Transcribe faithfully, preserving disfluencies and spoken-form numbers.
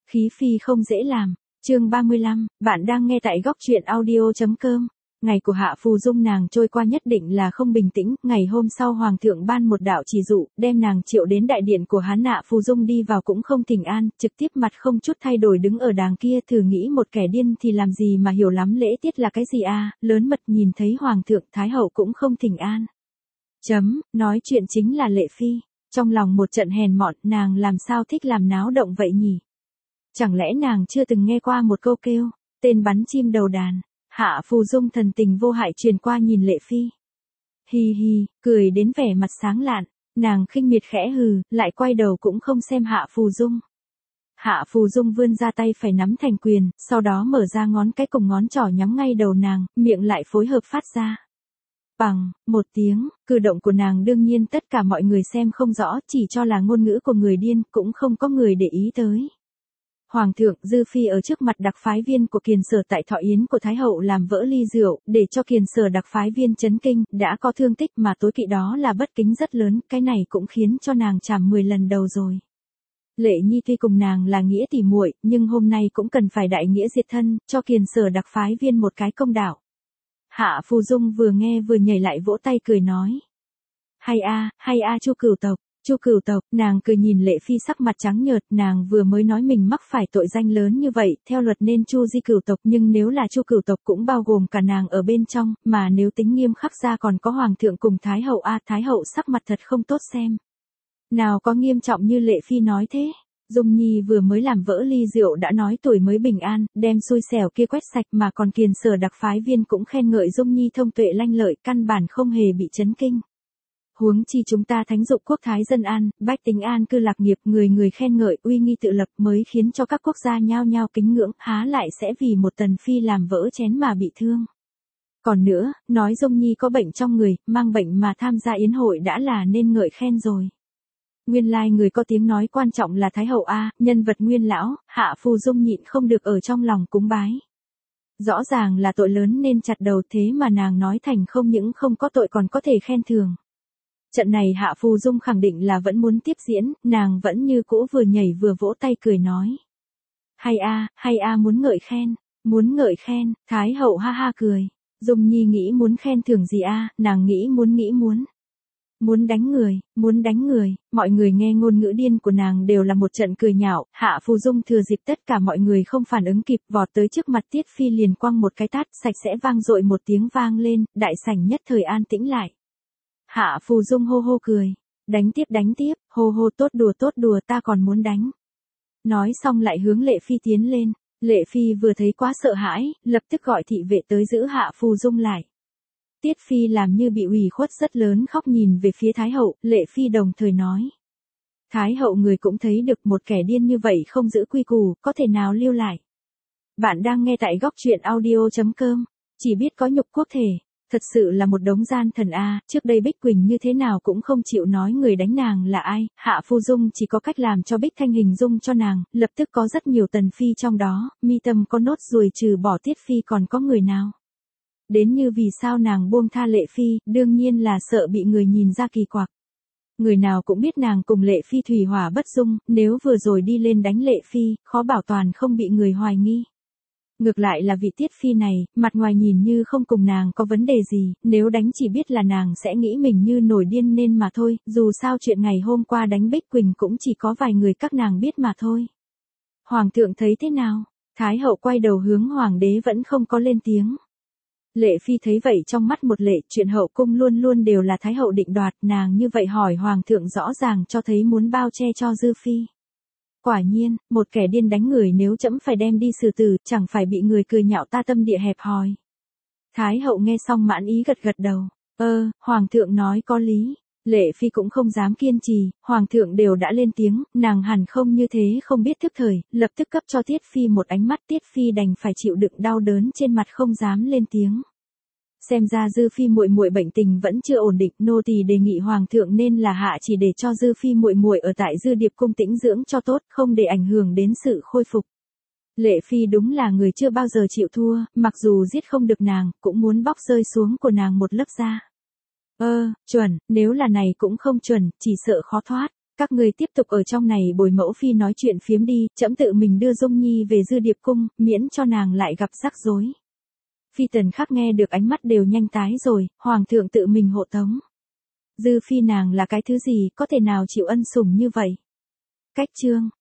Khí phi không dễ làm. Chương ba mươi lăm, bạn đang nghe tại góc truyện audio chấm com. Ngày của Hạ Phù Dung nàng trôi qua nhất định là không bình tĩnh, ngày hôm sau Hoàng thượng ban một đạo chỉ dụ, đem nàng triệu đến đại điện của Hán. Hạ Phù Dung đi vào cũng không thỉnh an, trực tiếp mặt không chút thay đổi đứng ở đàng kia, thử nghĩ một kẻ điên thì làm gì mà hiểu lắm lễ tiết là cái gì à, lớn mật nhìn thấy Hoàng thượng Thái hậu cũng không thỉnh an. Chấm, nói chuyện chính là Lệ Phi, trong lòng một trận hèn mọn, nàng làm sao thích làm náo động vậy nhỉ? Chẳng lẽ nàng chưa từng nghe qua một câu kêu, tên bắn chim đầu đàn. Hạ Phù Dung thần tình vô hại truyền qua nhìn Lệ Phi. Hi hi, cười đến vẻ mặt sáng lạn, nàng khinh miệt khẽ hừ, lại quay đầu cũng không xem Hạ Phù Dung. Hạ Phù Dung vươn ra tay phải nắm thành quyền, sau đó mở ra ngón cái cùng ngón trỏ nhắm ngay đầu nàng, miệng lại phối hợp phát ra. Bằng, một tiếng, cử động của nàng đương nhiên tất cả mọi người xem không rõ, chỉ cho là ngôn ngữ của người điên, cũng không có người để ý tới. Hoàng thượng Dư Phi ở trước mặt đặc phái viên của Kiền Sở tại thọ yến của Thái hậu làm vỡ ly rượu, để cho Kiền Sở đặc phái viên chấn kinh, đã có thương tích mà tối kỵ đó là bất kính rất lớn, cái này cũng khiến cho nàng trảm mười lần đầu rồi. Lệ Nhi tuy cùng nàng là nghĩa tỉ muội, nhưng hôm nay cũng cần phải đại nghĩa diệt thân, cho Kiền Sở đặc phái viên một cái công đạo. Hạ Phù Dung vừa nghe vừa nhảy lại vỗ tay cười nói. Hay a, hay a Chu Cửu tộc. Chu Cửu tộc, nàng cười nhìn Lệ Phi sắc mặt trắng nhợt, nàng vừa mới nói mình mắc phải tội danh lớn như vậy, theo luật nên Chu Di Cửu tộc, nhưng nếu là Chu Cửu tộc cũng bao gồm cả nàng ở bên trong, mà nếu tính nghiêm khắc ra còn có Hoàng thượng cùng Thái hậu a, Thái hậu sắc mặt thật không tốt xem. Nào có nghiêm trọng như Lệ Phi nói thế. Dung Nhi vừa mới làm vỡ ly rượu đã nói tuổi mới bình an, đem xui xẻo kia quét sạch mà còn Kiền Sở đặc phái viên cũng khen ngợi Dung Nhi thông tuệ lanh lợi, căn bản không hề bị chấn kinh. Huống chi chúng ta thánh dục quốc thái dân an, bách tính an cư lạc nghiệp, người người khen ngợi, uy nghi tự lập mới khiến cho các quốc gia nhao nhao kính ngưỡng, há lại sẽ vì một tần phi làm vỡ chén mà bị thương. Còn nữa, nói Dung Nhi có bệnh trong người, mang bệnh mà tham gia yến hội đã là nên ngợi khen rồi. Nguyên lai người có tiếng nói quan trọng là Thái hậu a, nhân vật nguyên lão, Hạ Phù Dung nhịn không được ở trong lòng cúng bái. Rõ ràng là tội lớn nên chặt đầu, thế mà nàng nói thành không những không có tội còn có thể khen thưởng. Trận này Hạ Phù Dung khẳng định là vẫn muốn tiếp diễn, nàng vẫn như cũ vừa nhảy vừa vỗ tay cười nói. Hay a, hay a muốn ngợi khen, muốn ngợi khen, Thái hậu ha ha cười. Dung Nhi nghĩ muốn khen thưởng gì a, nàng nghĩ muốn nghĩ muốn. Muốn đánh người, muốn đánh người, mọi người nghe ngôn ngữ điên của nàng đều là một trận cười nhạo, Hạ Phù Dung thừa dịp tất cả mọi người không phản ứng kịp vọt tới trước mặt Tiết Phi liền quăng một cái tát sạch sẽ vang dội một tiếng vang lên, đại sảnh nhất thời an tĩnh lại. Hạ Phù Dung hô hô cười, đánh tiếp đánh tiếp, hô hô tốt đùa tốt đùa ta còn muốn đánh. Nói xong lại hướng Lệ Phi tiến lên, Lệ Phi vừa thấy quá sợ hãi, lập tức gọi thị vệ tới giữ Hạ Phù Dung lại. Tiết Phi làm như bị ủy khuất rất lớn khóc nhìn về phía Thái hậu, Lệ Phi đồng thời nói. Thái hậu người cũng thấy được một kẻ điên như vậy không giữ quy củ, có thể nào lưu lại. Bạn đang nghe tại góc truyện audio chấm com, chỉ biết có nhục quốc thể. Thật sự là một đống gian thần a, trước đây Bích Quỳnh như thế nào cũng không chịu nói người đánh nàng là ai, Hạ Phù Dung chỉ có cách làm cho Bích Thanh hình dung cho nàng, lập tức có rất nhiều tần phi trong đó, mi tâm có nốt ruồi trừ bỏ Tiết Phi còn có người nào. Đến như vì sao nàng buông tha Lệ Phi, đương nhiên là sợ bị người nhìn ra kỳ quặc. Người nào cũng biết nàng cùng Lệ Phi thủy hỏa bất dung, nếu vừa rồi đi lên đánh Lệ Phi, khó bảo toàn không bị người hoài nghi. Ngược lại là vị Tiết Phi này, mặt ngoài nhìn như không cùng nàng có vấn đề gì, nếu đánh chỉ biết là nàng sẽ nghĩ mình như nổi điên nên mà thôi, dù sao chuyện ngày hôm qua đánh Bích Quỳnh cũng chỉ có vài người các nàng biết mà thôi. Hoàng thượng thấy thế nào? Thái hậu quay đầu hướng hoàng đế vẫn không có lên tiếng. Lệ Phi thấy vậy trong mắt một lệ, chuyện hậu cung luôn luôn đều là Thái hậu định đoạt, nàng như vậy hỏi hoàng thượng rõ ràng cho thấy muốn bao che cho Dư Phi. Quả nhiên, một kẻ điên đánh người nếu trẫm phải đem đi xử tử, chẳng phải bị người cười nhạo ta tâm địa hẹp hòi. Thái hậu nghe xong mãn ý gật gật đầu, ơ, hoàng thượng nói có lý. Lệ Phi cũng không dám kiên trì, hoàng thượng đều đã lên tiếng, nàng hẳn không như thế không biết thức thời, lập tức cấp cho Tiết Phi một ánh mắt, Tiết Phi đành phải chịu đựng đau đớn trên mặt không dám lên tiếng. Xem ra Dư Phi muội muội bệnh tình vẫn chưa ổn định, nô tỳ đề nghị hoàng thượng nên là hạ chỉ để cho Dư Phi muội muội ở tại Dư Điệp cung tĩnh dưỡng cho tốt, không để ảnh hưởng đến sự khôi phục. Lệ Phi đúng là người chưa bao giờ chịu thua, mặc dù giết không được nàng, cũng muốn bóc rơi xuống của nàng một lớp da. Ơ, chuẩn, nếu là này cũng không chuẩn, chỉ sợ khó thoát. Các ngươi tiếp tục ở trong này bồi mẫu phi nói chuyện phiếm đi, trẫm tự mình đưa Dung Nhi về Dư Điệp cung, miễn cho nàng lại gặp rắc rối. Phi Tần Khắc nghe được ánh mắt đều nhanh tái rồi, hoàng thượng tự mình hộ tống. Dư phi nàng là cái thứ gì, có thể nào chịu ân sủng như vậy? Cách chương